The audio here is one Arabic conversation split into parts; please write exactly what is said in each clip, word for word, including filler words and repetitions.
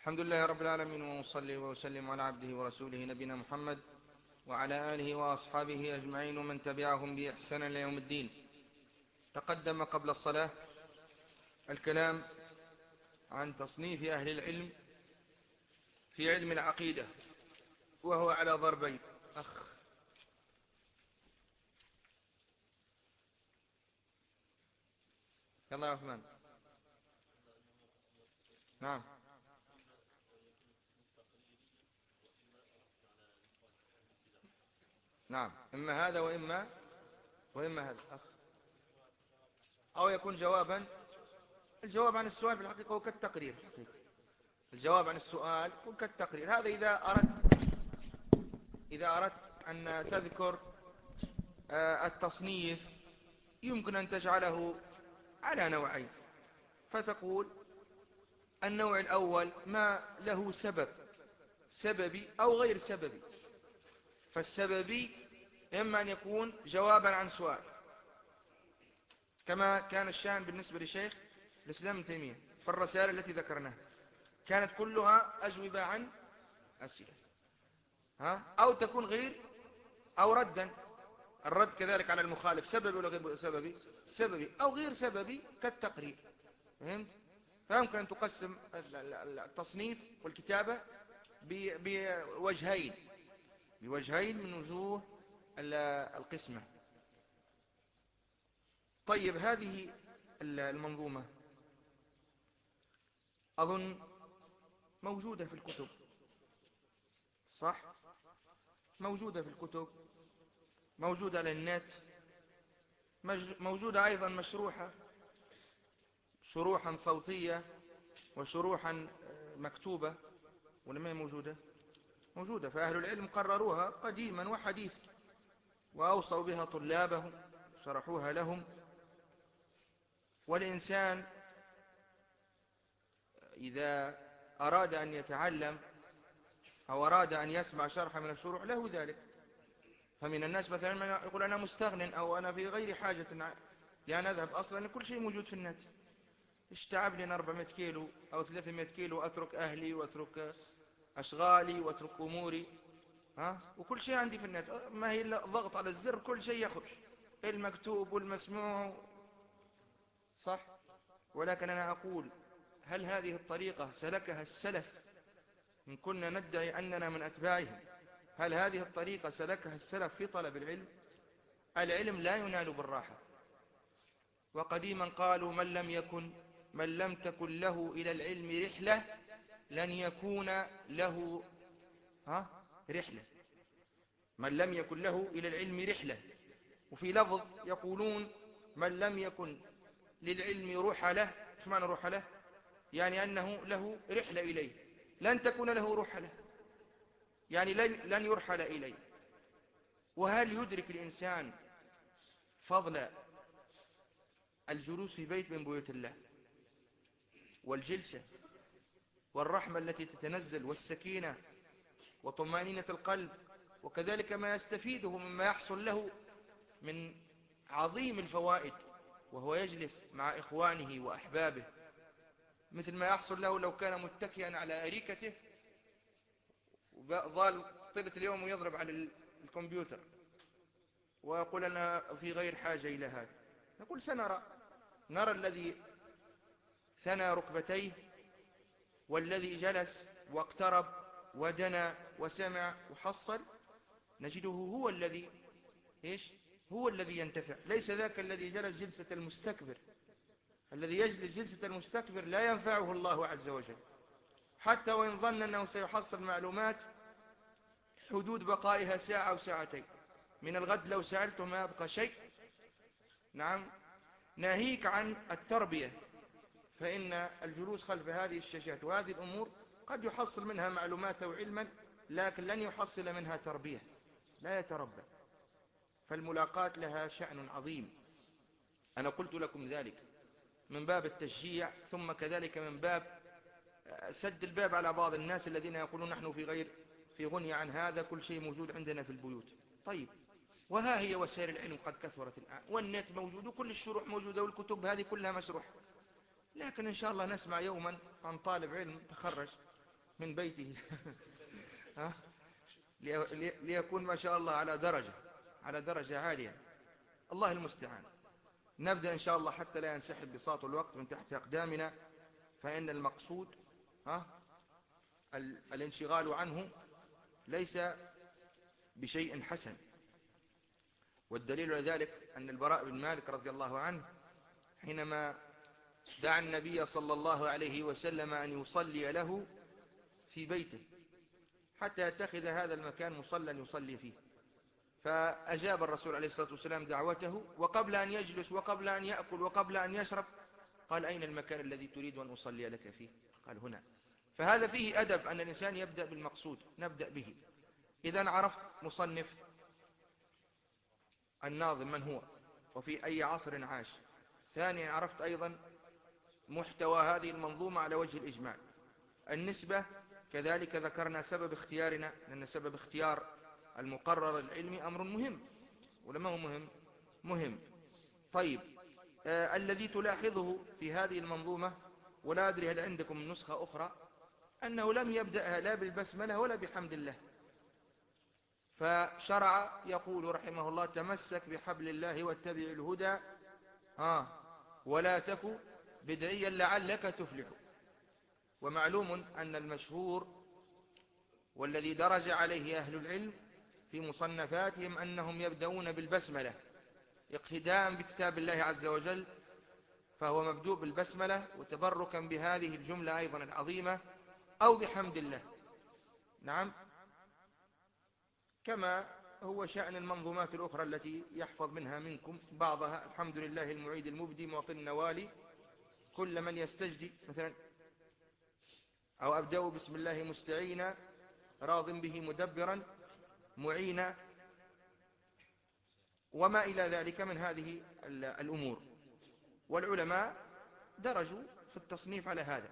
الحمد لله رب العالمين، وأصلي وأسلم على عبده ورسوله نبينا محمد وعلى آله وأصحابه أجمعين ومن تبعهم بإحسان إلى يوم الدين. تقدم قبل الصلاة الكلام عن تصنيف أهل العلم في علم العقيدة، وهو على ضربين. أخ يلا يا عثمان. نعم. نعم، إما هذا وإما وإما هذا أخ. أو يكون جوابا. الجواب عن السؤال في الحقيقة هو كالتقرير. في الحقيقة الجواب عن السؤال يكون كالتقرير. هذا إذا أردت إذا أردت أن تذكر آه، التصنيف يمكن أن تجعله على نوعين، فتقول النوع الأول ما له سبب سببي أو غير سببي. فالسببي إما أن يكون جوابا عن سؤال، كما كان الشأن بالنسبة لشيخ الإسلام ابن تيمية في الرسائل التي ذكرناها، كانت كلها أجوبة عن أسئلة، ها؟ أو تكون غير أو ردا. الرد كذلك على المخالف سببي ولا غير سببي؟ سببي أو غير سببي كالتقرير. فهمت؟ فيمكن أن تقسم التصنيف والكتابة بوجهين بوجهين من وجوه القسمة. طيب، هذه المنظومة أظن موجودة في الكتب، صح؟ موجودة في الكتب، موجودة على النت، موجودة أيضا مشروحة، شروحا صوتية وشروحا مكتوبة. ولا ما هي موجودة؟ موجودة. فأهل العلم قرروها قديما وحديثا، وأوصوا بها طلابهم، شرحوها لهم. والإنسان إذا أراد أن يتعلم أو أراد أن يسمع شرح من الشروح له ذلك. فمن الناس مثلا من يقول أنا مستغن أو أنا في غير حاجة لأن أذهب، أصلا كل شيء موجود في النت. إيش تعب لي أربعمائة كيلو أو ثلاثمائة كيلو أترك أهلي وأترك أشغالي وأترك أموري، ها؟ وكل شيء عندي في النت، ما هي إلا ضغط على الزر كل شيء يخرج، المكتوب والمسموع، صح؟ ولكن أنا أقول هل هذه الطريقة سلكها السلف إن كنا ندعي أننا من أتباعهم؟ هل هذه الطريقة سلكها السلف في طلب العلم؟ العلم لا ينال بالراحة. وقديما قالوا من لم يكن من لم تكن له إلى العلم رحلة لن يكون له ها رحلة. من لم يكن له إلى العلم رحلة. وفي لفظ يقولون من لم يكن للعلم رحلة. ايش معنى رحلة؟ يعني أنه له رحلة إليه، لن تكون له رحلة، يعني لن, لن يرحل إليه. وهل يدرك الإنسان فضل الجلوس في بيت من بيوت الله، والجلسة والرحمة التي تتنزل والسكينة وطمأنينة القلب، وكذلك ما يستفيده مما يحصل له من عظيم الفوائد وهو يجلس مع إخوانه وأحبابه، مثل ما يحصل له لو كان متكئا على أريكته وظل طيلة اليوم يضرب على الكمبيوتر ويقول أنا في غير حاجة إلى هذا. نقول سنرى نرى الذي ثنى ركبتيه والذي جلس واقترب ودنا وسمع وحصل، نجده هو الذي إيش؟ هو الذي ينتفع، ليس ذاك الذي جلس جلسة المستكبر. الذي يجلس جلسة المستكبر لا ينفعه الله عز وجل، حتى وإن ظن أنه سيحصل معلومات حدود بقائها ساعة أو ساعتين. من الغد لو سألته ما يبقى شيء. نعم. ناهيك عن التربية، فإن الجلوس خلف هذه الشاشات وهذه الأمور قد يحصل منها معلومات وعلما، لكن لن يحصل منها تربية، لا يتربى. فالملاقاة لها شأن عظيم، أنا قلت لكم ذلك من باب التشجيع، ثم كذلك من باب سد الباب على بعض الناس الذين يقولون نحن في غير في غني عن هذا، كل شيء موجود عندنا في البيوت. طيب، وها هي وسائل العلم قد كثرت الآن، والنت موجود وكل الشروح موجودة والكتب هذه كلها مشروحة. لكن إن شاء الله نسمع يوما عن طالب علم تخرج من بيته ها؟ ليكون ما شاء الله على درجة على درجة عالية. الله المستعان. نبدأ إن شاء الله حتى لا ينسحب بساط الوقت من تحت أقدامنا، فإن المقصود ها الانشغال عنه ليس بشيء حسن. والدليل على ذلك أن البراء بن مالك رضي الله عنه حينما دعا النبي صلى الله عليه وسلم أن يصلي له في بيته حتى يتخذ هذا المكان مصلى يصلي فيه، فأجاب الرسول عليه الصلاة والسلام دعوته، وقبل أن يجلس وقبل أن يأكل وقبل أن يشرب قال: أين المكان الذي تريد أن أصلي لك فيه؟ قال: هنا. فهذا فيه أدب أن الإنسان يبدأ بالمقصود، نبدأ به. إذا عرفت مصنف الناظم من هو وفي أي عصر عاش. ثانيا عرفت أيضا محتوى هذه المنظومة على وجه الإجمال. النسبة كذلك ذكرنا سبب اختيارنا، لأن سبب اختيار المقرر العلمي أمر مهم، ولا ما هو مهم؟ مهم. طيب، آه الذي تلاحظه في هذه المنظومة، ولا أدري هل عندكم نسخة أخرى، أنه لم يبدأها لا بالبسملة ولا بحمد الله، فشرع يقول رحمه الله: تمسك بحبل الله واتبع الهدى آه ولا تك بدعيا لعلك تفلح. ومعلوم أن المشهور والذي درج عليه أهل العلم في مصنفاتهم أنهم يبدأون بالبسملة اقتداء بكتاب الله عز وجل، فهو مبدوء بالبسملة وتبركا بهذه الجملة أيضا العظيمة، أو بحمد الله. نعم، كما هو شأن المنظومات الأخرى التي يحفظ منها منكم بعضها: الحمد لله المعيد المبدي معطي النوالي كل من يستجدي مثلا، أو أبدأ بسم الله مستعينا راض به مدبرا معينا، وما إلى ذلك من هذه الأمور. والعلماء درجوا في التصنيف على هذا.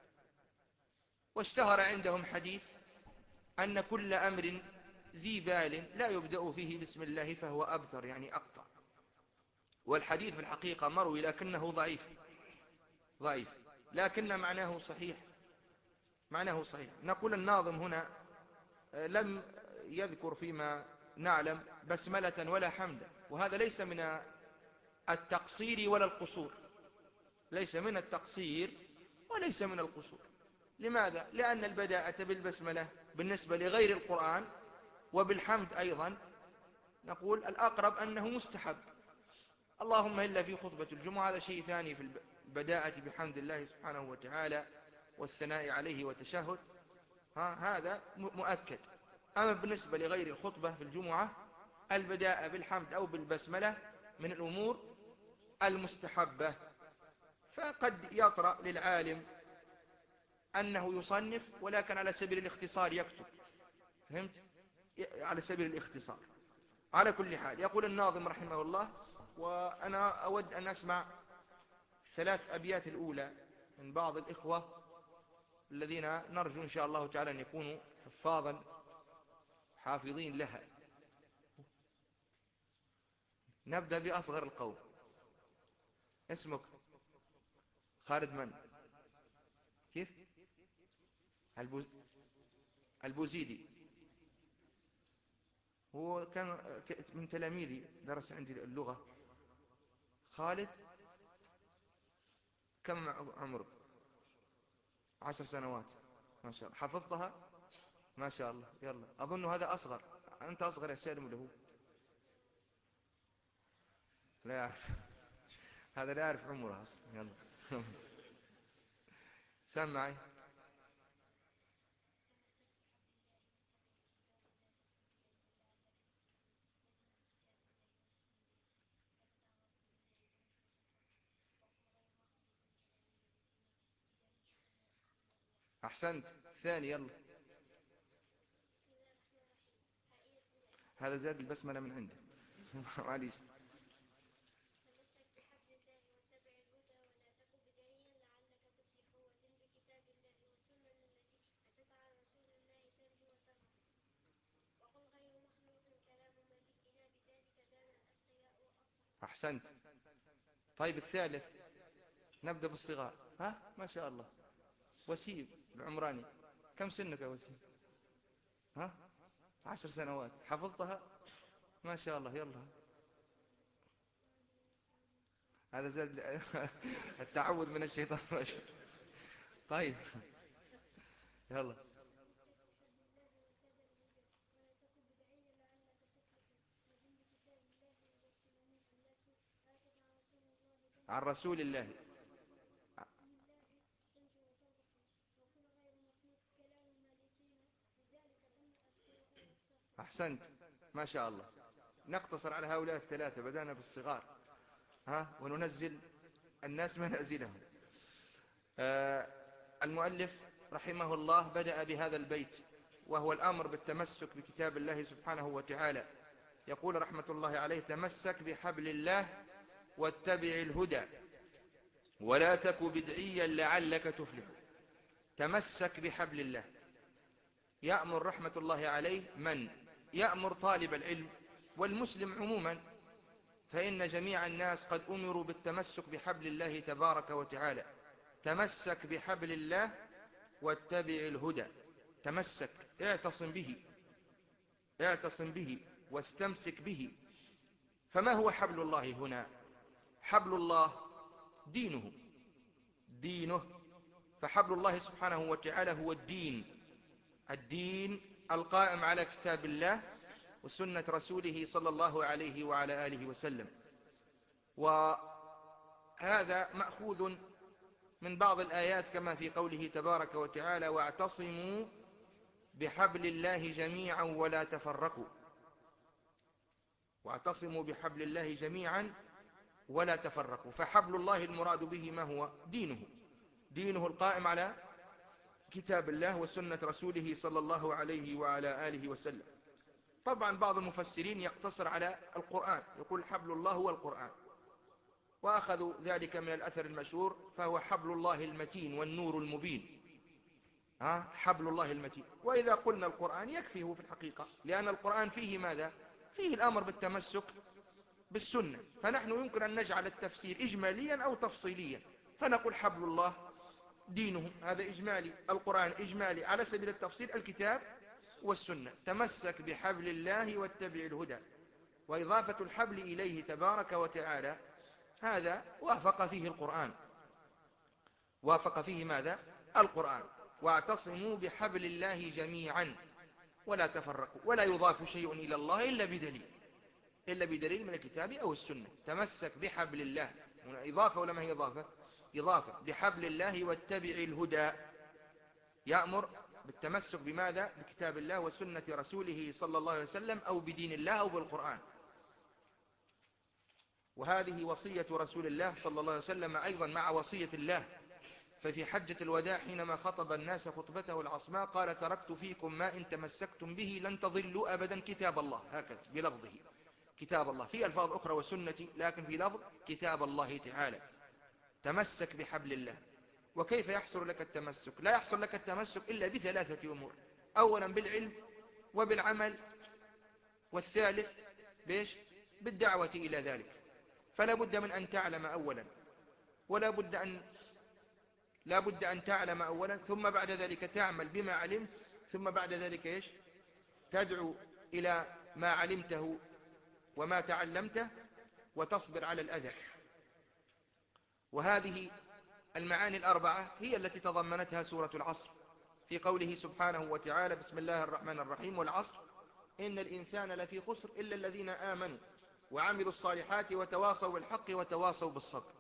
واشتهر عندهم حديث أن كل أمر ذي بال لا يبدأ فيه بسم الله فهو أبتر، يعني أقطع. والحديث في الحقيقة مروي لكنه ضعيف ضعيف لكن معناه صحيح معناه صحيح. نقول الناظم هنا لم يذكر فيما نعلم بسملة ولا حمدا، وهذا ليس من التقصير ولا القصور، ليس من التقصير وليس من القصور. لماذا؟ لأن البداءة بالبسملة بالنسبة لغير القرآن وبالحمد أيضا نقول الأقرب أنه مستحب، اللهم إلا في خطبة الجمعة، هذا شيء ثاني في البداءة بحمد الله سبحانه وتعالى والثناء عليه وتشهد، ها هذا مؤكد. أما بالنسبة لغير الخطبة في الجمعة البداءة بالحمد أو بالبسملة من الأمور المستحبة. فقد يطرأ للعالم أنه يصنف ولكن على سبيل الاختصار يكتب، فهمت؟ على سبيل الاختصار. على كل حال يقول الناظم رحمه الله، وأنا أود أن أسمع ثلاث أبيات الأولى من بعض الإخوة الذين نرجو إن شاء الله تعالى أن يكونوا حفاظا حافظين لها. نبدأ بأصغر القوم. اسمك؟ خالد من؟ كيف؟ البوز... البوزيدي. هو كان من تلاميذي، درس عندي اللغة. خالد، كم عمرك؟ عشر سنوات، ما شاء الله. حفظتها؟ ما شاء الله. يلا، أظن هذا أصغر. أنت أصغر يا سالم ولا هو؟ لا يعرف هذا لا يعرف عمره أصلا. يلا سمعي. أحسنت. الثاني يلا. هذا زاد البسملة من عنده معليش. أحسنت. طيب الثالث، نبدأ بالصغار. ها ما شاء الله. وسيم العمراني. كم سنك يا وسيم؟ ها؟ عشر سنوات حفظتها ما شاء الله. يلا هذا زاد التعوذ من الشيطان الرجيم. طيب يلا. عن رسول الله. أحسنت ما شاء الله. نقتصر على هؤلاء الثلاثة، بدأنا بالصغار ها وننزل الناس منازلهم. آه المؤلف رحمه الله بدأ بهذا البيت وهو الأمر بالتمسك بكتاب الله سبحانه وتعالى. يقول رحمة الله عليه: تمسك بحبل الله واتبع الهدى ولا تك بدعيا لعلك تفلح. تمسك بحبل الله. يأمر رحمة الله عليه من؟ يأمر طالب العلم والمسلم عموما، فإن جميع الناس قد أمروا بالتمسك بحبل الله تبارك وتعالى. تمسك بحبل الله واتبع الهدى. تمسك، اعتصم به، اعتصم به واستمسك به. فما هو حبل الله هنا؟ حبل الله دينه، دينه. فحبل الله سبحانه وتعالى هو الدين، الدين القائم على كتاب الله وسنة رسوله صلى الله عليه وعلى آله وسلم. وهذا مأخوذ من بعض الآيات كما في قوله تبارك وتعالى: واعتصموا بحبل الله جميعا ولا تفرقوا. واعتصموا بحبل الله جميعا ولا تفرقوا. فحبل الله المراد به ما هو؟ دينه، دينه القائم على كتاب الله وسنة رسوله صلى الله عليه وعلى آله وسلم. طبعا بعض المفسرين يقتصر على القرآن، يقول حبل الله هو القرآن، وأخذوا ذلك من الأثر المشهور: فهو حبل الله المتين والنور المبين. ها حبل الله المتين. وإذا قلنا القرآن يكفيه في الحقيقة، لأن القرآن فيه ماذا؟ فيه الأمر بالتمسك بالسنة. فنحن يمكن أن نجعل التفسير إجماليا أو تفصيليا، فنقول حبل الله دينه، هذا إجمالي. القرآن إجمالي. على سبيل التفصيل الكتاب والسنة. تمسك بحبل الله واتبع الهدى. وإضافة الحبل إليه تبارك وتعالى هذا وافق فيه القرآن، وافق فيه ماذا؟ القرآن. واعتصموا بحبل الله جميعا ولا تفرقوا. ولا يضاف شيء إلى الله إلا بدليل، إلا بدليل من الكتاب أو السنة. تمسك بحبل الله، هنا إضافة ولا ما هي إضافة؟ إضافة. بحبل الله واتبع الهدى. يأمر بالتمسك بماذا؟ بكتاب الله وسنة رسوله صلى الله عليه وسلم، أو بدين الله أو بالقرآن. وهذه وصية رسول الله صلى الله عليه وسلم أيضا مع وصية الله. ففي حجة الوداع حينما خطب الناس خطبته العصماء قال: تركت فيكم ما إن تمسكتم به لن تضلوا أبدا كتاب الله، هكذا بلفظه كتاب الله. في ألفاظ أخرى وسنتي، لكن في لفظ كتاب الله تعالى. تمسك بحبل الله. وكيف يحصل لك التمسك؟ لا يحصل لك التمسك إلا بثلاثة أمور: أولا بالعلم وبالعمل، والثالث بيش؟ بالدعوة إلى ذلك. فلا بد من أن تعلم أولا، ولا بد أن لا بد أن تعلم أولا، ثم بعد ذلك تعمل بما علمت، ثم بعد ذلك إيش؟ تدعو إلى ما علمته وما تعلمته، وتصبر على الأذى. وهذه المعاني الأربعة هي التي تضمنتها سورة العصر في قوله سبحانه وتعالى: بسم الله الرحمن الرحيم: والعصر إن الإنسان لفي خسر إلا الذين آمنوا وعملوا الصالحات وتواصوا بالحق وتواصوا بالصبر.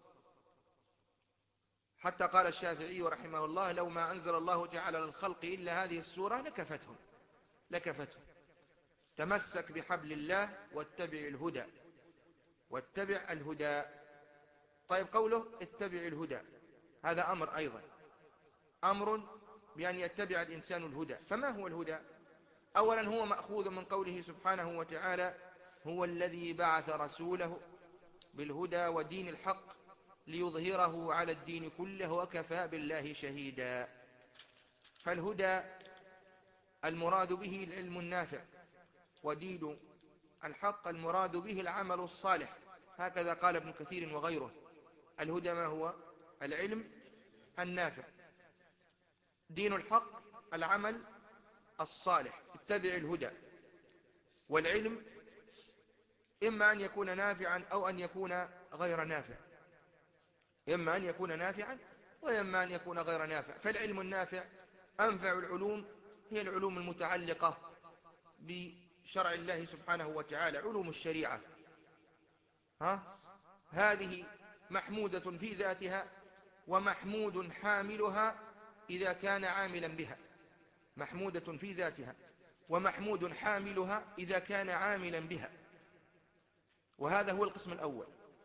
حتى قال الشافعي رحمه الله: لو ما أنزل الله تعالى للخلق إلا هذه السورة لكفتهم، لكفتهم. تمسك بحبل الله واتبع الهدى، واتبع الهدى. طيب قوله اتبع الهدى هذا أمر أيضا، أمر بأن يتبع الإنسان الهدى. فما هو الهدى؟ أولا هو مأخوذ من قوله سبحانه وتعالى: هو الذي بعث رسوله بالهدى ودين الحق ليظهره على الدين كله وكفى بالله شهيدا. فالهدى المراد به العلم النافع، ودين الحق المراد به العمل الصالح. هكذا قال ابن كثير وغيره. الهدى ما هو؟ العلم النافع. دين الحق العمل الصالح، اتبع الهدى. والعلم إما أن يكون نافعا أو أن يكون غير نافع، إما أن يكون نافعا وإما أن يكون غير نافع. فالعلم النافع أنفع العلوم هي العلوم المتعلقة بشرع الله سبحانه وتعالى، علوم الشريعة. ها هذه محمودة في ذاتها، ومحمود حاملها إذا كان عاملا بها. محمودة في ذاتها، ومحمود حاملها إذا كان عاملا بها. وهذا هو القسم الأول،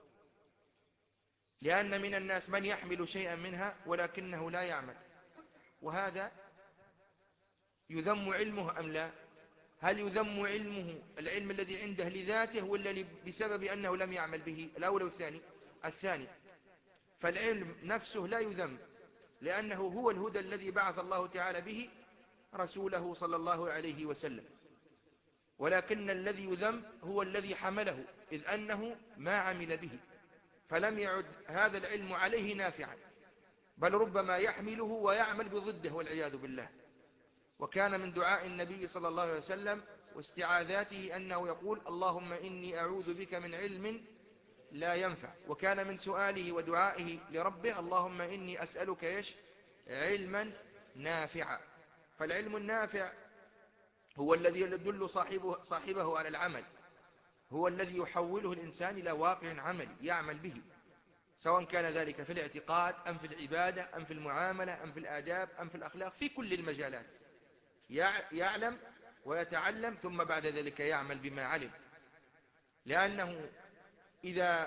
لأن من الناس من يحمل شيئا منها ولكنه لا يعمل، وهذا يذم علمه أم لا؟ هل يذم علمه العلم الذي عنده لذاته، ولا بسبب أنه لم يعمل به؟ الأول والثاني؟ الثاني. فالعلم نفسه لا يذم، لأنه هو الهدى الذي بعث الله تعالى به رسوله صلى الله عليه وسلم. ولكن الذي يذم هو الذي حمله، إذ أنه ما عمل به، فلم يعد هذا العلم عليه نافعا، بل ربما يحمله ويعمل بضده والعياذ بالله. وكان من دعاء النبي صلى الله عليه وسلم واستعاذاته أنه يقول: اللهم إني أعوذ بك من علم لا ينفع. وكان من سؤاله ودعائه لربه: اللهم إني أسألك إيش؟ علما نافعا. فالعلم النافع هو الذي يدل صاحبه, صاحبه على العمل، هو الذي يحوله الإنسان إلى واقع عملي يعمل به، سواء كان ذلك في الاعتقاد أم في العبادة أم في المعاملة أم في الآداب أم في الأخلاق، في كل المجالات يعلم ويتعلم، ثم بعد ذلك يعمل بما علم. لأنه إذا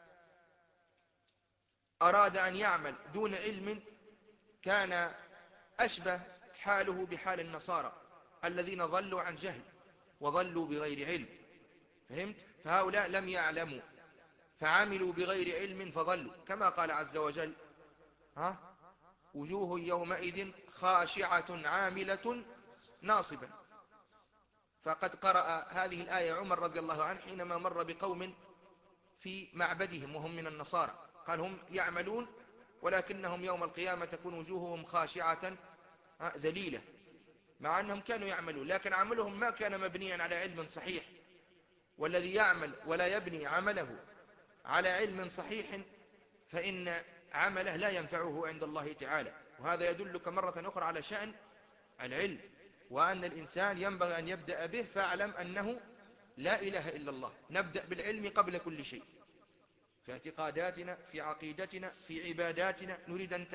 أراد أن يعمل دون علم كان أشبه حاله بحال النصارى الذين ضلوا عن جهل وضلوا بغير علم. فهمت؟ فهؤلاء لم يعلموا فعملوا بغير علم فضلوا، كما قال عز وجل: ها وجوه يومئذ خاشعة عاملة ناصبة. فقد قرأ هذه الآية عمر رضي الله عنه حينما مر بقوم في معبدهم وهم من النصارى، قال: هم يعملون ولكنهم يوم القيامة تكون وجوههم خاشعة ذليلة، مع أنهم كانوا يعملون، لكن عملهم ما كان مبنيا على علم صحيح. والذي يعمل ولا يبني عمله على علم صحيح فإن عمله لا ينفعه عند الله تعالى. وهذا يدلك مرة أخرى على شأن العلم، وأن الإنسان ينبغي أن يبدأ به. فاعلم أنه لا إله إلا الله، نبدأ بالعلم قبل كل شيء، في اعتقاداتنا، في عقيدتنا، في عباداتنا. نريد أن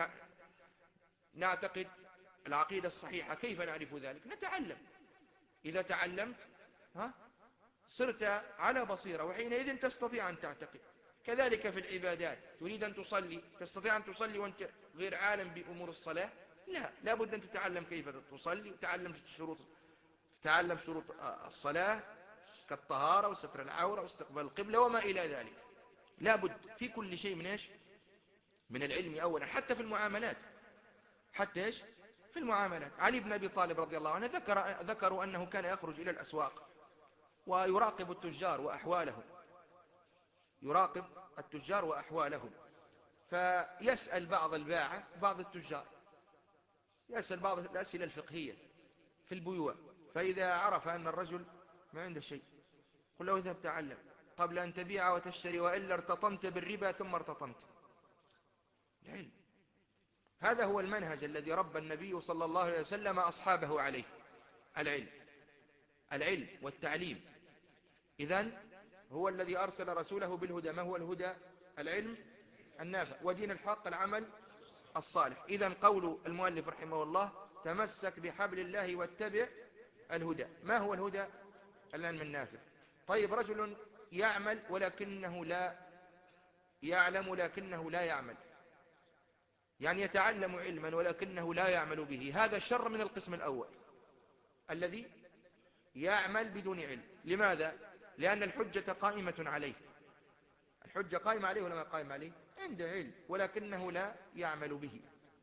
نعتقد العقيدة الصحيحة، كيف نعرف ذلك؟ نتعلم. إذا تعلمت ها صرت على بصيرة، وحينئذ تستطيع أن تعتقد. كذلك في العبادات، تريد أن تصلي، تستطيع أن تصلي وأنت غير عالم بأمور الصلاة؟ لا، لابد أن تتعلم كيف تصلي، وتتعلم شروط تتعلم شروط الصلاة كالطهارة وستر العورة واستقبال القبلة وما إلى ذلك. لابد في كل شيء من إيش؟ من العلم أولا، حتى في المعاملات. حتى إيش؟ في المعاملات. علي بن أبي طالب رضي الله عنه ذكر ذكروا أنه كان يخرج إلى الأسواق ويراقب التجار وأحوالهم، يراقب التجار وأحوالهم. فيسأل بعض الباعة، بعض التجار يسأل بعض الأسئلة الفقهية في البيوع، فإذا عرف أن الرجل ما عنده شيء قل له: اذهب تعلم قبل أن تبيع وتشتري، وإلا ارتطمت بالربا ثم ارتطمت. العلم، هذا هو المنهج الذي ربى النبي صلى الله عليه وسلم أصحابه عليه، العلم العلم والتعليم. إذن هو الذي أرسل رسوله بالهدى. ما هو الهدى؟ العلم النافع، ودين الحق العمل الصالح. إذن قول المؤلف رحمه الله: تمسك بحبل الله واتبع الهدى. ما هو الهدى؟ العلم النافع. طيب، رجل يعمل ولكنه لا يعلم، لكنه لا يعمل، يعني يتعلم علما ولكنه لا يعمل به، هذا شر من القسم الأول الذي يعمل بدون علم. لماذا؟ لأن الحجة قائمة عليه. الحجة قائمة عليه ولا ما قائمة عليه؟ عنده علم ولكنه لا يعمل به،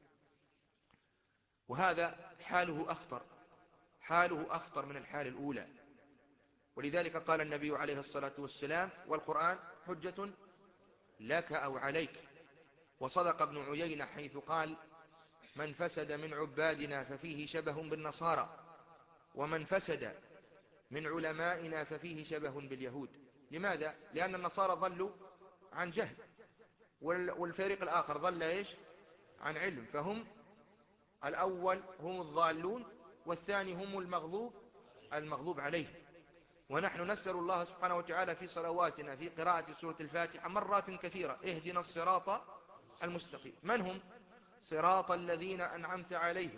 وهذا حاله أخطر، حاله أخطر من الحال الأولى. ولذلك قال النبي عليه الصلاة والسلام: والقرآن حجة لك أو عليك. وصدق ابن عيينة حيث قال: من فسد من عبادنا ففيه شبه بالنصارى، ومن فسد من علمائنا ففيه شبه باليهود. لماذا؟ لأن النصارى ضلوا عن جهل، والفريق الآخر ضل إيش؟ عن علم، فهم الأول هم الضالون، والثاني هم المغضوب المغضوب عليه. ونحن نسأل الله سبحانه وتعالى في صلواتنا في قراءة سورة الفاتحة مرات كثيرة: اهدنا الصراط المستقيم. من هم؟ صراط الذين أنعمت عليهم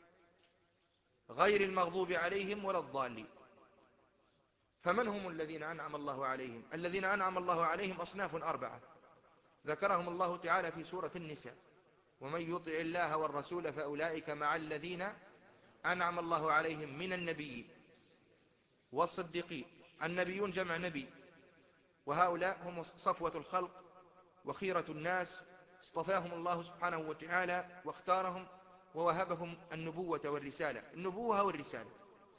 غير المغضوب عليهم ولا الضالين. فمن هم الذين أنعم الله عليهم؟ الذين أنعم الله عليهم أصناف أربعة ذكرهم الله تعالى في سورة النساء: ومن يطع الله والرسول فأولئك مع الذين أنعم الله عليهم من النبيين والصديقين. النبيون جمع نبي، وهؤلاء هم صفوة الخلق وخيرة الناس، اصطفاهم الله سبحانه وتعالى واختارهم ووهبهم النبوة والرسالة، النبوة والرسالة.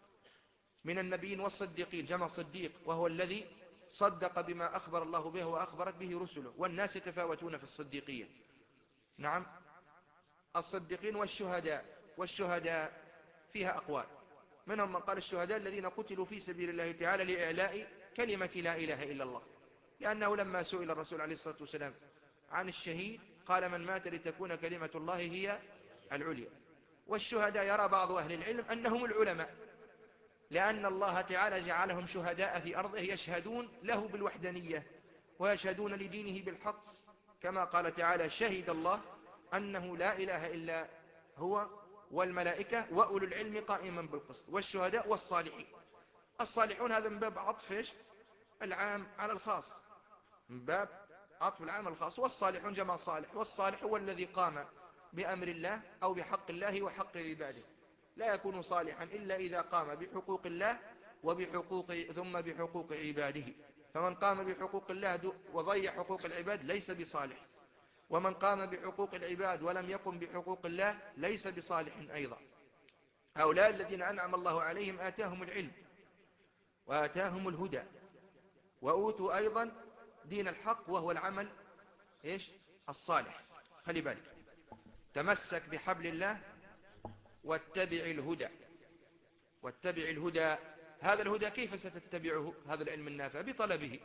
من النبيين والصديقين جمع صديق، وهو الذي صدق بما أخبر الله به وأخبرت به رسله، والناس يتفاوتون في الصديقية. نعم، الصديقين والشهداء. والشهداء فيها أقوال، منهم من قال الشهداء الذين قتلوا في سبيل الله تعالى لإعلاء كلمة لا إله إلا الله، لأنه لما سئل الرسول عليه الصلاة والسلام عن الشهيد قال: من مات لتكون كلمة الله هي العليا. والشهداء يرى بعض أهل العلم أنهم العلماء، لأن الله تعالى جعلهم شهداء في أرضه يشهدون له بالوحدانية ويشهدون لدينه بالحق، كما قال تعالى: شهد الله أنه لا إله إلا هو والملائكة وأولو العلم قائما بالقسط. والشهداء والصالحين. الصالحون هذا من باب عطف العام على الخاص، من باب عطف العام على الخاص. والصالحون جمع صالح، والصالح هو الذي قام بأمر الله أو بحق الله وحق عباده. لا يكون صالحا إلا إذا قام بحقوق الله وبحقوق ثم بحقوق عباده. فمن قام بحقوق الله وضيع حقوق العباد ليس بصالح، ومن قام بحقوق العباد ولم يقم بحقوق الله ليس بصالح أيضا. هؤلاء الذين أنعم الله عليهم آتاهم العلم وآتاهم الهدى، وأوتوا أيضا دين الحق وهو العمل إيش؟ الصالح. خلي بالك: تمسك بحبل الله واتبع الهدى. واتبع الهدى. هذا الهدى كيف ستتبعه؟ هذا العلم النافع بطلبه،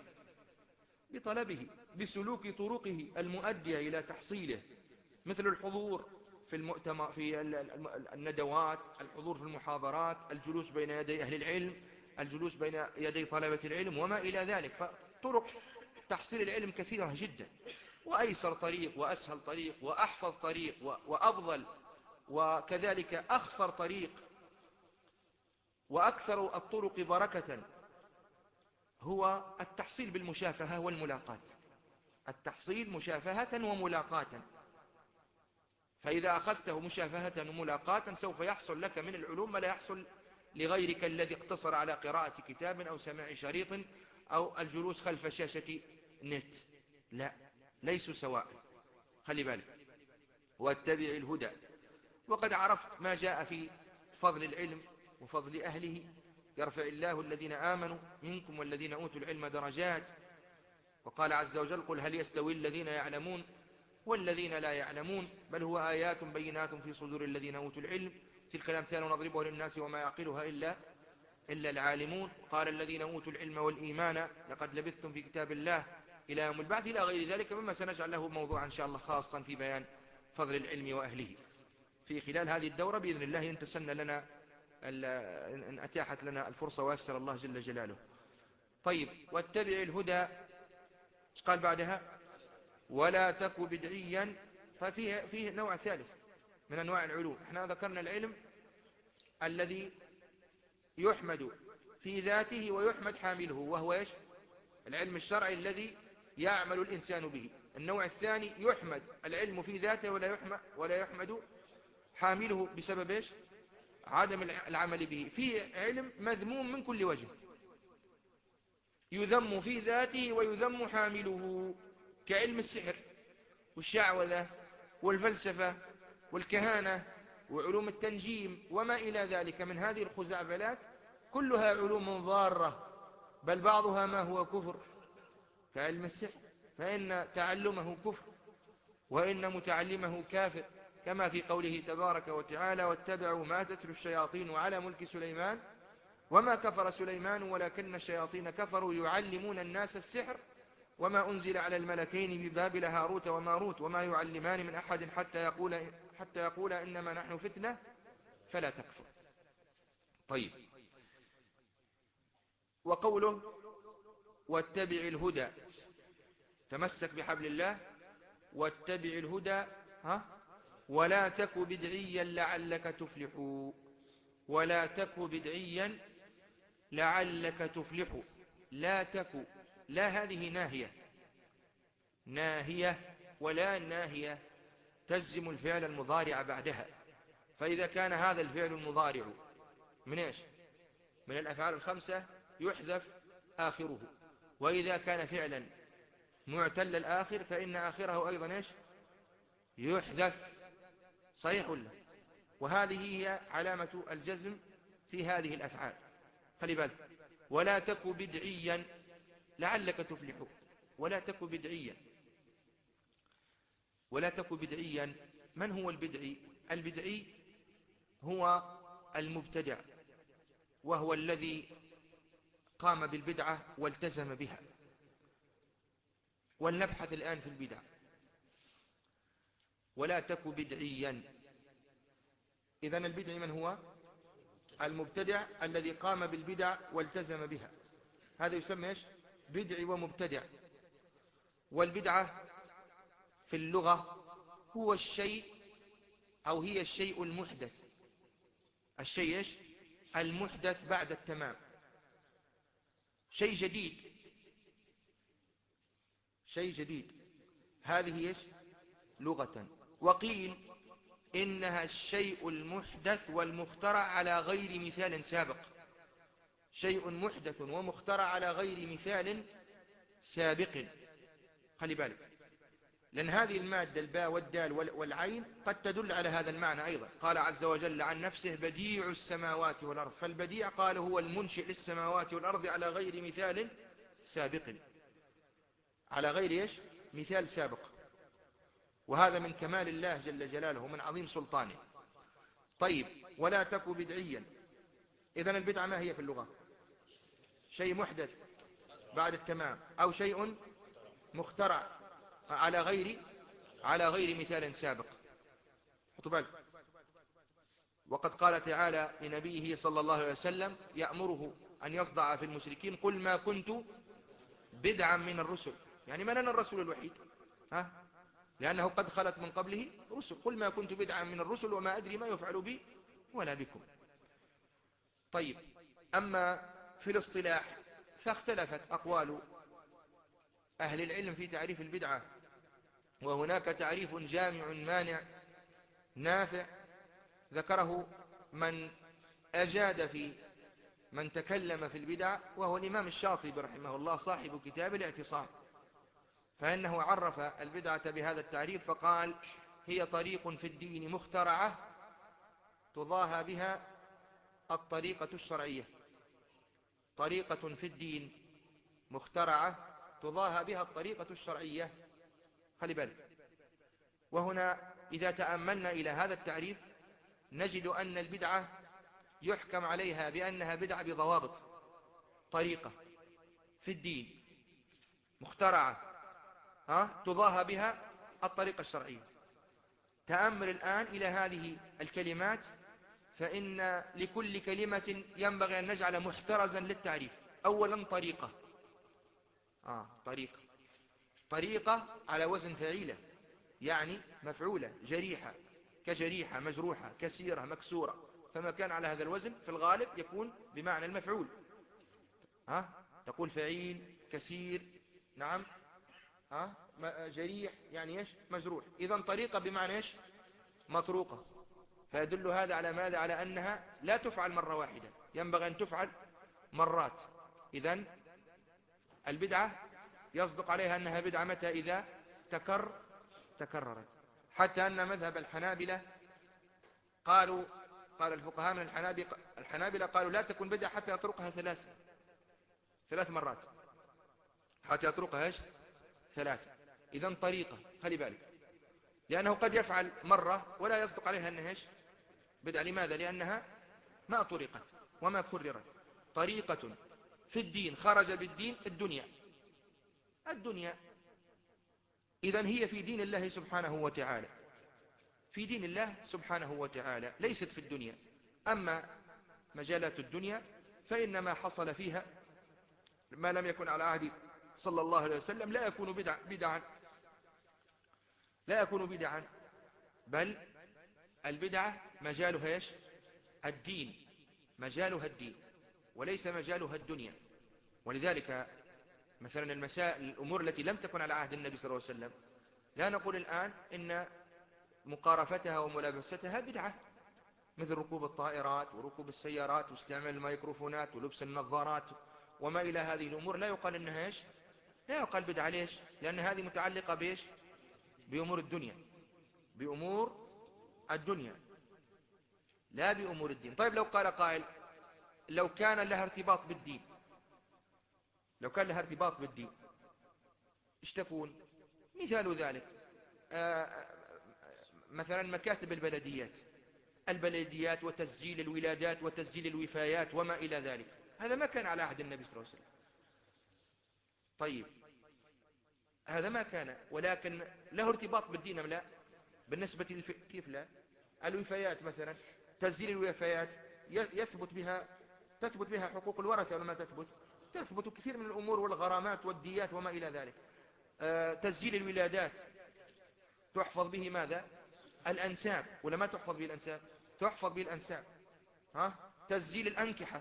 بطلبه بسلوك طرقه المؤدية إلى تحصيله، مثل الحضور في المؤتمر في الندوات، الحضور في المحاضرات، الجلوس بين يدي أهل العلم، الجلوس بين يدي طلبة العلم وما إلى ذلك. فطرق تحصيل العلم كثيرة جدا، وأيسر طريق وأسهل طريق وأحفظ طريق وأفضل وكذلك أخصر طريق وأكثر الطرق بركة هو التحصيل بالمشافهة والملاقات. التحصيل مشافهة وملاقاة. فإذا أخذته مشافهة وملاقاة سوف يحصل لك من العلوم ما لا يحصل لغيرك الذي اقتصر على قراءة كتاب أو سماع شريط أو الجلوس خلف شاشة نت. لا، ليسوا سواء. خلي بالك: واتبع الهدى. وقد عرفت ما جاء في فضل العلم وفضل أهله: يرفع الله الذين آمنوا منكم والذين أوتوا العلم درجات. وقال عز وجل: قل هل يستوي الذين يعلمون والذين لا يعلمون بل هو آيات بينات في صدور الذين أوتوا العلم تلك الأمثال نضربها للناس وما يعقلها إلا إلا العالمون. وقال الذين أوتوا العلم والإيمان لقد لبثتم في كتاب الله إلى يوم البعث، إلى غير ذلك مما سنجعل له موضوعا إن شاء الله خاصا في بيان فضل العلم وأهله في خلال هذه الدورة بإذن الله، إن تسنى لنا إن أتاحت لنا الفرصة ويسر الله جل جلاله. طيب: واتبع الهدى. ايش قال بعدها؟ ولا تك بدعيا. ففيه فيه نوع ثالث من أنواع العلوم. احنا ذكرنا العلم الذي يحمد في ذاته ويحمد حامله، وهو ايش؟ العلم الشرعي الذي يعمل الإنسان به. النوع الثاني يحمد العلم في ذاته ولا يحمد ولا يحمد حامله بسبب ايش؟ عدم العمل به. في علم مذموم من كل وجه، يذم في ذاته ويذم حامله، كعلم السحر والشعوذة والفلسفة والكهانة وعلوم التنجيم وما إلى ذلك من هذه الخزعبلات، كلها علوم ضارة، بل بعضها ما هو كفر، كعلم السحر، فإن تعلمه كفر وإن متعلمه كافر، كما في قوله تبارك وتعالى واتبعوا ما تتلو الشياطين على ملك سليمان وما كفر سليمان ولكن الشياطين كفروا يعلمون الناس السحر وما أنزل على الملكين ببابل هاروت وماروت وما يعلمان من أحد حتى يقول حتى يقول إنما نحن فتنة فلا تكفر. طيب، وقوله واتبع الهدى، تمسك بحبل الله واتبع الهدى، ها ولا تك بدعيا لعلك تفلح، ولا تك بدعيا لعلك تفلح. لا تك، لا هذه ناهية، ناهية ولا ناهية تجزم الفعل المضارع بعدها. فإذا كان هذا الفعل المضارع من إيش؟ من الأفعال الخمسة يحذف آخره، وإذا كان فعلا معتل الآخر فإن آخره أيضا إيش؟ يحذف. صحيح ولا؟ وهذه هي علامة الجزم في هذه الأفعال. خلي بالك، ولا تك بدعيا لعلك تفلح. ولا تك بدعيا، ولا تك بدعيا. من هو البدعي؟ البدعي هو المبتدع، وهو الذي قام بالبدعة والتزم بها. ولنبحث الآن في البدع. ولا تك بدعيا، إذن البدعي من هو؟ المبتدع الذي قام بالبدع والتزم بها، هذا يسمى إيش؟ بدعي ومبتدع. والبدعة في اللغة هو الشيء أو هي الشيء المحدث. الشيء إيش؟ المحدث بعد التمام، شيء جديد، شيء جديد. هذه إيش؟ لغة. وقيل إنها الشيء المحدث والمخترع على غير مثال سابق. شيء محدث ومخترع على غير مثال سابق. خلي بالك، لأن هذه المادة الباء والدال والعين قد تدل على هذا المعنى أيضا. قال عز وجل عن نفسه بديع السماوات والأرض، فالبديع قال هو المنشئ للسماوات والأرض على غير مثال سابق، على غير إيش؟ مثال سابق. وهذا من كمال الله جل جلاله ومن عظيم سلطانه. طيب، ولا تك بدعيا. إذن البدعة ما هي في اللغة؟ شيء محدث بعد التمام، أو شيء مخترع على غير على غير مثال سابق. حطوا بالك. وقد قال تعالى لنبيه صلى الله عليه وسلم يأمره أن يصدع في المشركين قل ما كنت بدعا من الرسل، يعني من أنا الرسول الوحيد؟ ها؟ لأنه قد خلت من قبله رسل. قل ما كنت بدعا من الرسل وما أدري ما يفعل بي ولا بكم. طيب، أما في الاصطلاح فاختلفت أقوال أهل العلم في تعريف البدعة، وهناك تعريف جامع مانع نافع ذكره من أجاد في من تكلم في البدع، وهو الإمام الشاطبي رحمه الله صاحب كتاب الاعتصام. فإنه عرف البدعة بهذا التعريف فقال هي طريق في الدين مخترعة تضاهى بها الطريقة الشرعية. طريقة في الدين مخترعة تضاهى بها الطريقة الشرعية. خلي بالك. وهنا إذا تأملنا إلى هذا التعريف نجد أن البدعة يحكم عليها بأنها بدعة بضوابط. طريقة في الدين مخترعة، ها تضاهى بها الطريقة الشرعية. تأمل الآن إلى هذه الكلمات، فإن لكل كلمة ينبغي أن نجعل محترزا للتعريف. أولا طريقة، آه طريقة طريقة على وزن فعيلة، يعني مفعولة. جريحة كجريحة، مجروحة كسيرة مكسورة، فما كان على هذا الوزن في الغالب يكون بمعنى المفعول. ها تقول فعيل كسير، نعم. ها جريح يعني ايش؟ مجروح. اذا طريقة بمعنى ايش؟ مطروقة. فيدل هذا على ماذا؟ على أنها لا تفعل مرة واحدة، ينبغي أن تفعل مرات. إذن البدعة يصدق عليها أنها بدعة متى؟ إذا تكر تكررت. حتى أن مذهب الحنابلة قالوا، قال الفقهاء من الحنابلة الحنابلة قالوا لا تكون بدعة حتى يطرقها ثلاث ثلاث مرات، حتى يطرقها ايش؟ ثلاثة. إذن طريقة. خلي بالك، لأنه قد يفعل مرة ولا يصدق عليها أنها إيش بدعة. لماذا؟ لأنها ما طرقت وما كررت. طريقة في الدين خرج بالدين الدنيا الدنيا إذن هي في دين الله سبحانه وتعالى، في دين الله سبحانه وتعالى، ليست في الدنيا. أما مجالات الدنيا فإنما حصل فيها ما لم يكن على عهد صلى الله عليه وسلم لا يكون بدع بدعا لا يكون بدعا بل البدعة مجالها ايش الدين، مجالها الدين وليس مجالها الدنيا. ولذلك مثلا المسائل الأمور التي لم تكن على عهد النبي صلى الله عليه وسلم لا نقول الآن إن مقارفتها وملابستها بدعة، مثل ركوب الطائرات وركوب السيارات واستعمال الميكروفونات ولبس النظارات وما إلى هذه الأمور. لا يقال إنها إيش لا يقال بدعة. ليش؟ لأن هذه متعلقة بإيش بأمور الدنيا بأمور الدنيا لا بأمور الدين. طيب لو قال قائل لو كان لها ارتباط بالدين لو كان لها ارتباط بالدين ايش تكون؟ مثال ذلك آه، مثلا مكاتب البلديات البلديات وتسجيل الولادات وتسجيل الوفيات وما إلى ذلك، هذا ما كان على عهد النبي صلى الله عليه وسلم. طيب هذا ما كان، ولكن له ارتباط بالدين أم لا؟ بالنسبة للف... كيف لا؟ الوفيات مثلا، تسجيل الوفيات يثبت بها تثبت بها حقوق الورثة ولا ما تثبت؟ تثبت كثير من الأمور والغرامات والديات وما إلى ذلك. آه، تسجيل الولادات تحفظ به ماذا؟ الأنساب ولا ما تحفظ به الأنساب؟ تحفظ به الأنساب. ها؟ تسجيل الأنكحة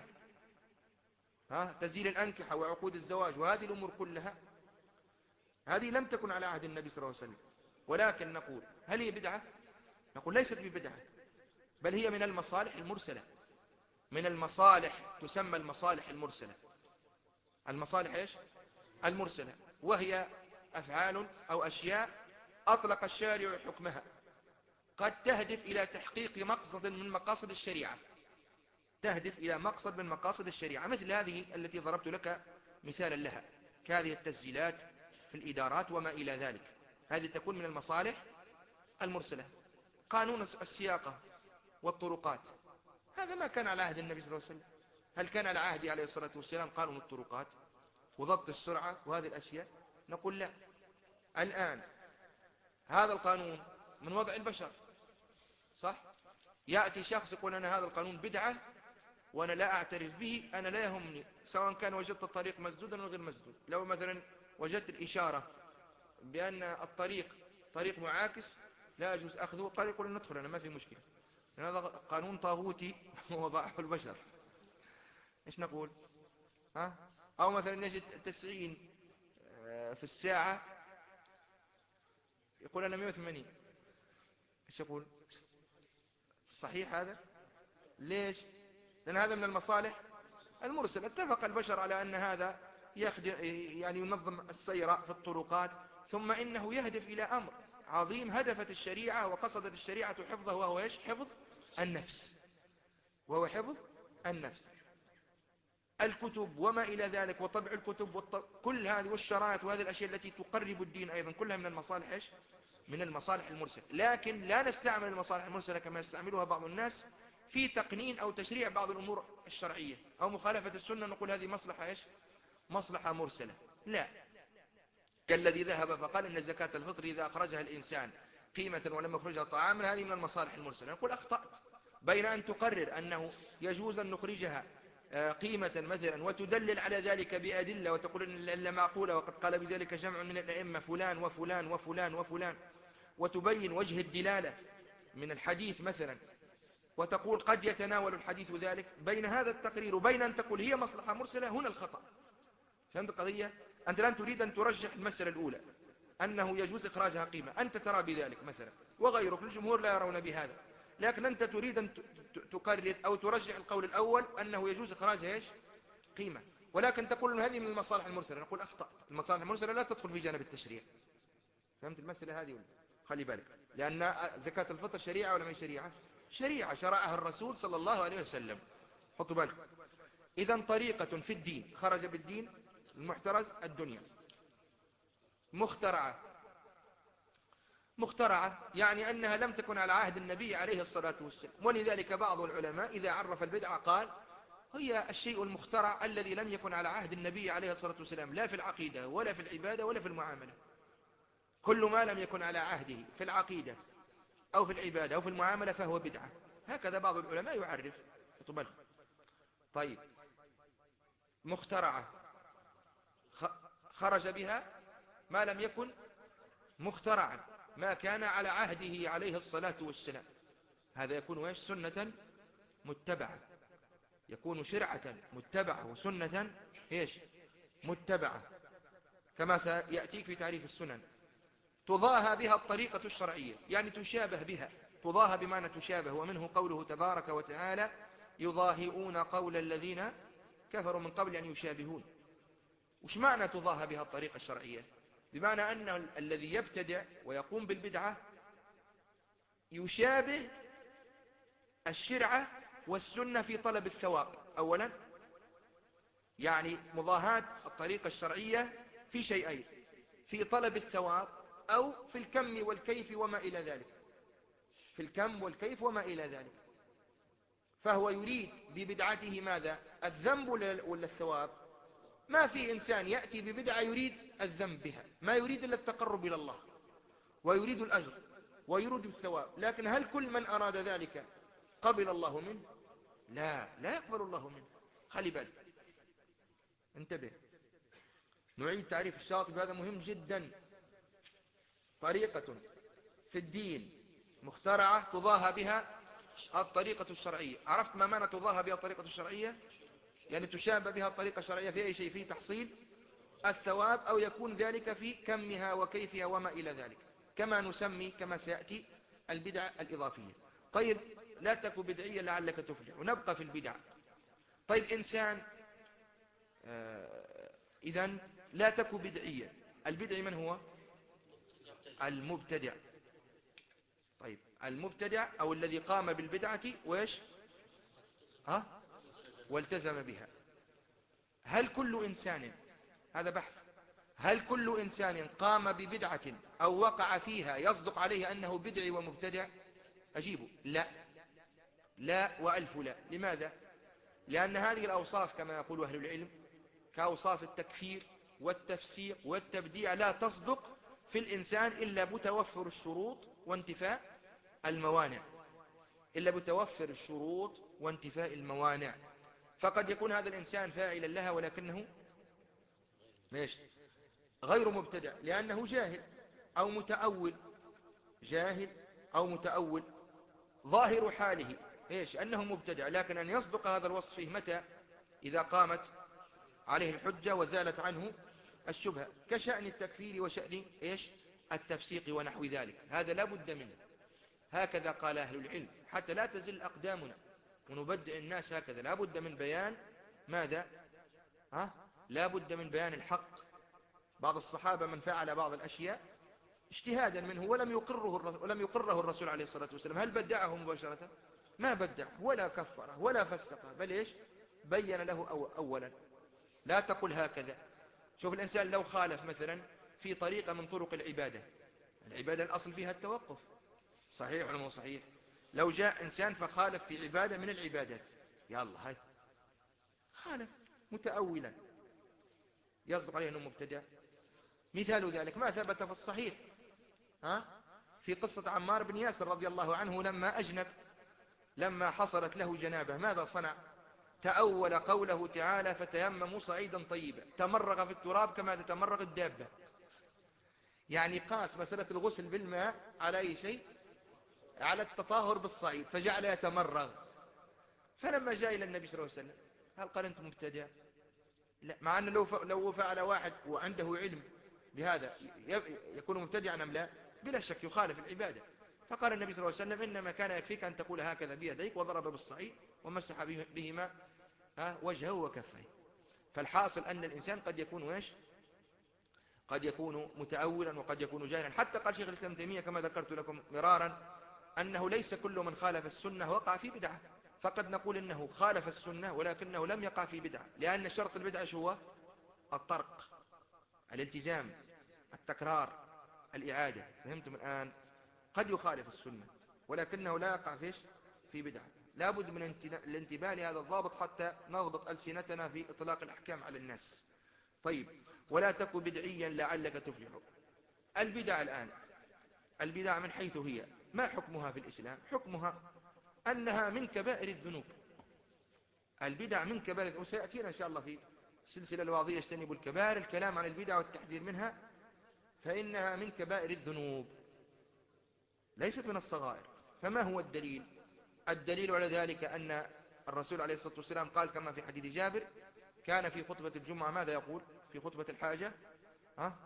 ها؟ تسجيل الأنكحة وعقود الزواج وهذه الأمور كلها هذه لم تكن على عهد النبي صلى الله عليه وسلم. ولكن نقول هل هي بدعة؟ نقول ليست ببدعة، بل هي من المصالح المرسلة من المصالح تسمى المصالح المرسلة. المصالح إيش؟ المرسلة، وهي أفعال أو أشياء أطلق الشارع حكمها قد تهدف إلى تحقيق مقصد من مقاصد الشريعة تهدف إلى مقصد من مقاصد الشريعة، مثل هذه التي ضربت لك مثالا لها كهذه التسجيلات في الإدارات وما إلى ذلك. هذه تكون من المصالح المرسلة. قانون السياقة والطرقات هذا ما كان على عهد النبي صلى الله عليه وسلم. هل كان على عهده عليه الصلاة والسلام قانون الطرقات وضبط السرعة وهذه الأشياء؟ نقول لا. الآن هذا القانون من وضع البشر، صح؟ يأتي شخص يقول أنا هذا القانون بدعة وأنا لا أعترف به، أنا لا يهمني سواء كان وجدت الطريق مسدودا أو غير مسدود. لو مثلا وجدت الإشارة بأن الطريق طريق معاكس لا يجوز أخذه، قال يقول ندخل أنا ما في مشكلة، لأن هذا قانون طاغوتي وضعه البشر. إيش نقول؟ ها؟ أو مثلا يجد تسعين في الساعة يقول أنا مئة وثمانين، إيش يقول؟ صحيح هذا؟ ليش؟ لأن هذا من المصالح المرسل. اتفق البشر على أن هذا يخدم يعني ينظم السير في الطرقات، ثم إنه يهدف إلى أمر عظيم هدفت الشريعة وقصدت الشريعة حفظه، وهو إيش؟ حفظ النفس وهو حفظ النفس. الكتب وما إلى ذلك وطبع الكتب والطبع كل هذه والشرائط وهذه الأشياء التي تقرب الدين أيضا كلها من المصالح إيش؟ من المصالح المرسلة. لكن لا نستعمل المصالح المرسلة كما يستعملها بعض الناس في تقنين أو تشريع بعض الأمور الشرعية أو مخالفة السنة، نقول هذه مصلحة إيش؟ مصلحة مرسلة. لا، كالذي ذهب فقال إن زكاة الفطر إذا أخرجها الإنسان قيمة ولم يخرجها طعاما هذه من المصالح المرسلة. نقول أخطأت. بين أن تقرر أنه يجوز أن نخرجها قيمة مثلا وتدلل على ذلك بأدلة وتقول إن الأدلة معقولة وقد قال بذلك جمع من الأئمة فلان وفلان وفلان وفلان، وتبين وجه الدلالة من الحديث مثلا وتقول قد يتناول الحديث ذلك، بين هذا التقرير وبين أن تقول هي مصلحة مرسلة هنا الخطأ. فهمت القضية؟ أنت الآن تريد أن ترجح المسألة الأولى أنه يجوز إخراجها قيمة، أنت ترى بذلك مثلا وغيرك الجمهور لا يرون بهذا، لكن أنت تريد أن تقرر أو ترجح القول الأول أنه يجوز إخراجها إيش؟ قيمة، ولكن تقول أن هذه من المصالح المرسلة. نقول أخطأت. المصالح المرسلة لا تدخل في جانب التشريع. فهمت المسألة هذه ولا؟ خلي بالك، لأن زكاة الفطر شريعة ولا ما هي شريعة؟ شريعة شرعها الرسول صلى الله عليه وسلم. حطوا بالك. إذن طريقة في الدين خرج بالدين المحترز الدنيا مخترعة مخترعة، يعني أنها لم تكن على عهد النبي عليه الصلاة والسلام. ولذلك بعض العلماء إذا عرف البدعة قال هي الشيء المخترع الذي لم يكن على عهد النبي عليه الصلاة والسلام، لا في العقيدة ولا في العبادة ولا في المعاملة. كل ما لم يكن على عهده في العقيدة أو في العبادة أو في المعاملة فهو بدعة. هكذا بعض العلماء يعرف. طيب، مخترعة خرج بها ما لم يكن مخترعا، ما كان على عهده عليه الصلاة والسلام، هذا يكون ايش؟ سنة متبعة، يكون شرعة متبعة وسنة ايش؟ متبعة، كما سيأتيك في تعريف السنن. تضاهى بها الطريقة الشرعية، يعني تشابه بها. تضاهى بمعنى تشابه، ومنه قوله تبارك وتعالى يضاهئون قول الذين كفروا من قبل أن يشابهون. وش معنى تضاهى بها الطريقة الشرعية؟ بمعنى أن الذي يبتدع ويقوم بالبدعة يشابه الشرعة والسنة في طلب الثواب أولا، يعني مضاهاة الطريقة الشرعية في شيئين: في طلب الثواب أو في الكم والكيف وما إلى ذلك. في الكم والكيف وما إلى ذلك. فهو يريد ببدعته ماذا؟ الذنب ولا الثواب؟ ما في إنسان يأتي ببدعة يريد الذنب بها، ما يريد إلا التقرب إلى الله، ويريد الأجر ويريد الثواب. لكن هل كل من أراد ذلك قبل الله منه؟ لا، لا يقبل الله منه. خلي بالك، انتبه. نعيد تعريف الشاطبي، هذا مهم جدا. طريقة في الدين مخترعة تضاهى بها الطريقة الشرعية. عرفت ما معنى تضاهى بها الطريقة الشرعية؟ يعني تشابه بها الطريقة الشرعية في أي شيء، في تحصيل الثواب، أو يكون ذلك في كمها وكيفها وما إلى ذلك، كما نسمي كما سيأتي البدع الإضافية. طيب، لا تك بدعيا لعلك تفلح، ونبقى في البدع. طيب، إنسان آه إذن لا تك بدعيا. البدعي من هو؟ المبتدع. طيب، المبتدع أو الذي قام بالبدعة وإيش؟ ها؟ والتزم بها. هل كل إنسان، هذا بحث، هل كل إنسان قام ببدعة أو وقع فيها يصدق عليه أنه بدعي ومبتدع؟ أجيبه لا، لا وألف لا. لماذا؟ لأن هذه الأوصاف كما يقول أهل العلم كأوصاف التكفير والتفسيق والتبديع لا تصدق في الإنسان إلا بتوفر الشروط وانتفاء الموانع. إلا بتوفر الشروط وانتفاء الموانع. فقد يكون هذا الإنسان فاعلا لها ولكنه ماشي غير مبتدع، لأنه جاهل أو متأول. جاهل أو متأول، ظاهر حاله إيش؟ أنه مبتدع، لكن أن يصدق هذا الوصف فيه متى؟ إذا قامت عليه الحجة وزالت عنه الشبهة، كشأن التكفير وشأن إيش؟ التفسيق ونحو ذلك. هذا لا بد منه. هكذا قال أهل العلم، حتى لا تزل أقدامنا ونبدع الناس. هكذا لا بد من بيان ماذا؟ ها؟ لا بد من بيان الحق. بعض الصحابة من فعل بعض الأشياء اجتهادا منه ولم يقره ولم يقره الرسول عليه الصلاة والسلام، هل بدعه مباشرة؟ ما بدعه ولا كفره ولا فسقه، بل إيش؟ بين له أو أولا. لا تقل هكذا. شوف الإنسان لو خالف مثلا في طريقة من طرق العبادة، العبادة الأصل فيها التوقف، صحيح ولا مو صحيح؟ لو جاء إنسان فخالف في عبادة من العبادات، يلا هاي خالف متأولا، يصدق عليه أنه مبتدع؟ مثال ذلك ما ثبت في الصحيح ها؟ في قصة عمار بن ياسر رضي الله عنه لما أجنب، لما حصلت له جنابه ماذا صنع؟ تأول قوله تعالى فتيمموا صعيدا طيبا، تمرغ في التراب كما تتمرغ الدابة. يعني قاس مسألة الغسل بالماء على أي شيء؟ على التطهر بالصعيد، فجعل يتمرغ. فلما جاء إلى النبي صلى الله عليه وسلم هل قال أنت مبتدع؟ لا، مع أنه لو لو فعل واحد وعنده علم بهذا يكون مبتدعا أم لا؟ بلا شك يخالف العبادة. فقال النبي صلى الله عليه وسلم إنما كان يكفيك أن تقول هكذا بيديك، وضرب بالصعيد ومسح بهما وجهه وكفيه. فالحاصل أن الإنسان قد يكون إيش؟ قد يكون متأولا وقد يكون جاهلا. حتى قال شيخ الإسلام ابن تيمية كما ذكرت لكم مرارا أنه ليس كل من خالف السنة وقع في بدعة. فقد نقول إنه خالف السنة ولكنه لم يقع في بدعة، لأن شرط البدعة شو هو؟ الطرق، الالتزام، التكرار، الإعادة. فهمتم الآن؟ قد يخالف السنة ولكنه لا يقع فيش في بدعة. لابد من الانتباه لهذا الضابط حتى نضبط ألسنتنا في إطلاق الأحكام على الناس. طيب، ولا تك بدعيا لعلك تفلح. البدع الآن، البدع من حيث هي ما حكمها في الإسلام؟ حكمها أنها من كبائر الذنوب. البدع من كبائر، وسيأتينا إن شاء الله في السلسلة الواضية اجتنبوا الكبائر الكلام عن البدع والتحذير منها، فإنها من كبائر الذنوب ليست من الصغائر. فما هو الدليل؟ الدليل على ذلك أن الرسول عليه الصلاة والسلام قال كما في حديث جابر، كان في خطبة الجمعة ماذا يقول في خطبة الحاجة؟ ها؟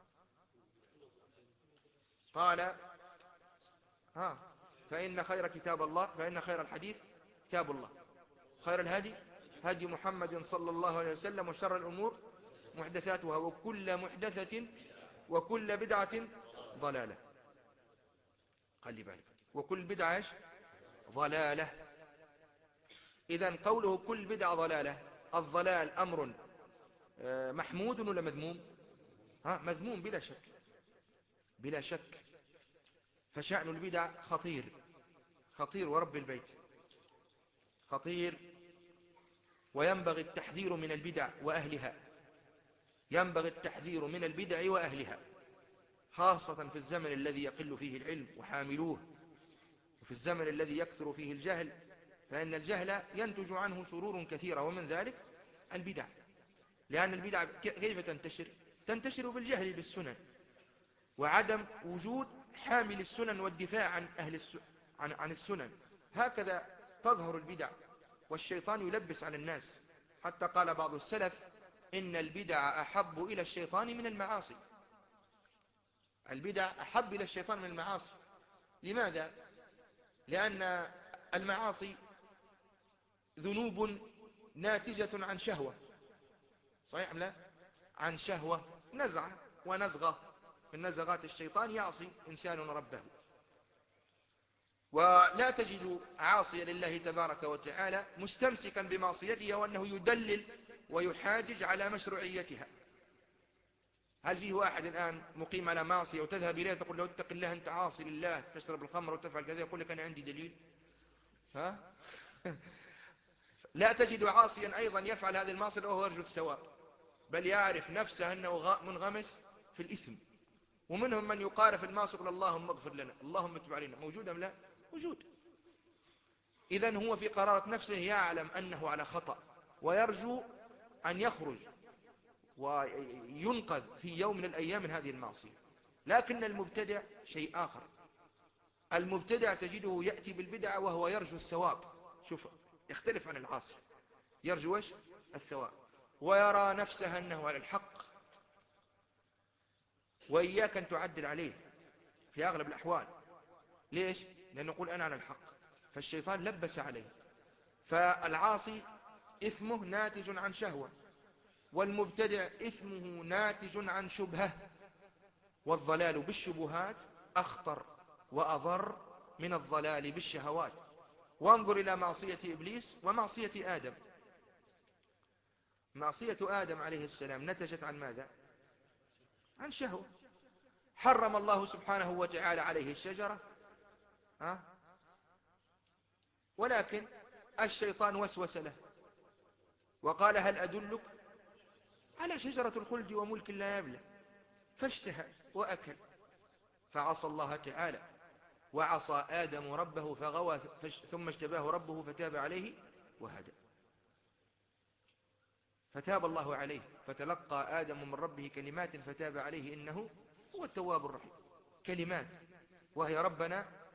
قال ها فإن خير كتاب الله فإن خير الحديث كتاب الله، خير الهدي هدي محمد صلى الله عليه وسلم، وشر الأمور محدثاتها، وكل محدثة وكل بدعة ضلالة. خلي بالك، وكل بدعة ضلالة. إذن قوله كل بدعة ضلالة، الضلال أمر محمود ولا مذموم؟ ها، مذموم بلا شك، بلا شك. فشأن البدع خطير، خطير ورب البيت خطير، وينبغي التحذير من البدع وأهلها، ينبغي التحذير من البدع وأهلها، خاصة في الزمن الذي يقل فيه العلم وحاملوه، وفي الزمن الذي يكثر فيه الجهل، فإن الجهل ينتج عنه شرور كثيرة، ومن ذلك البدع. لأن البدع كيف تنتشر؟ تنتشر بالجهل بالسنن، وعدم وجود حامل السنن والدفاع عن أهل الس... عن... عن السنن. هكذا تظهر البدع، والشيطان يلبس على الناس، حتى قال بعض السلف إن البدع أحب إلى الشيطان من المعاصي. البدع أحب إلى الشيطان من المعاصي. لماذا؟ لأن المعاصي ذنوب ناتجة عن شهوة، صحيح أم لا؟ عن شهوة، نزعة ونزغة من نزغات الشيطان يعصي إنسان ربه. ولا تجد عاصيا لله تبارك وتعالى مستمسكا بمعصيته وأنه يدلل ويحاجج على مشروعيتها. هل فيه واحد الآن مقيم على معصية وتذهب إليه تقول له اتق الله أنت عاصي لله، تشرب الخمر وتفعل كذا، يقول لك أنا عندي دليل؟ ها؟ لا تجد عاصيا أيضا يفعل هذه المعصية وهو يرجو الثواب، بل يعرف نفسه أنه منغمس في الإثم. ومنهم من يقارف المعصية يقول اللهم اغفر لنا، اللهم تب علينا. موجود أم لا؟ موجود. إذن هو في قرارة نفسه يعلم أنه على خطأ، ويرجو أن يخرج وينقذ في يوم من الأيام من هذه المعصية. لكن المبتدع شيء آخر. المبتدع تجده يأتي بالبدعة وهو يرجو الثواب. شوف، يختلف عن العاصي، يرجو ايش؟ الثواب، ويرى نفسه أنه على الحق، وإياك أن تعدل عليه في أغلب الأحوال. ليش؟ لأنه يقول أنا على الحق، فالشيطان لبس عليه. فالعاصي إثمه ناتج عن شهوة، والمبتدع إثمه ناتج عن شبهة. والضلال بالشبهات أخطر وأضر من الضلال بالشهوات. وانظر إلى معصية إبليس ومعصية آدم. معصية آدم عليه السلام نتجت عن ماذا؟ عن شهوة. حرم الله سبحانه وتعالى عليه الشجرة، ها؟ ولكن الشيطان وسوس له وقال هل أدلك على شجرة الخلد وملك لا يبلى، فاشتهى وأكل، فعصى الله تعالى، وعصى آدم ربه فغوى، ثم اجتباه ربه فتاب عليه وهدى. فتاب الله عليه، فتلقى آدم من ربه كلمات فتاب عليه إنه هو التواب الرحيم. كلمات، وهي ربنا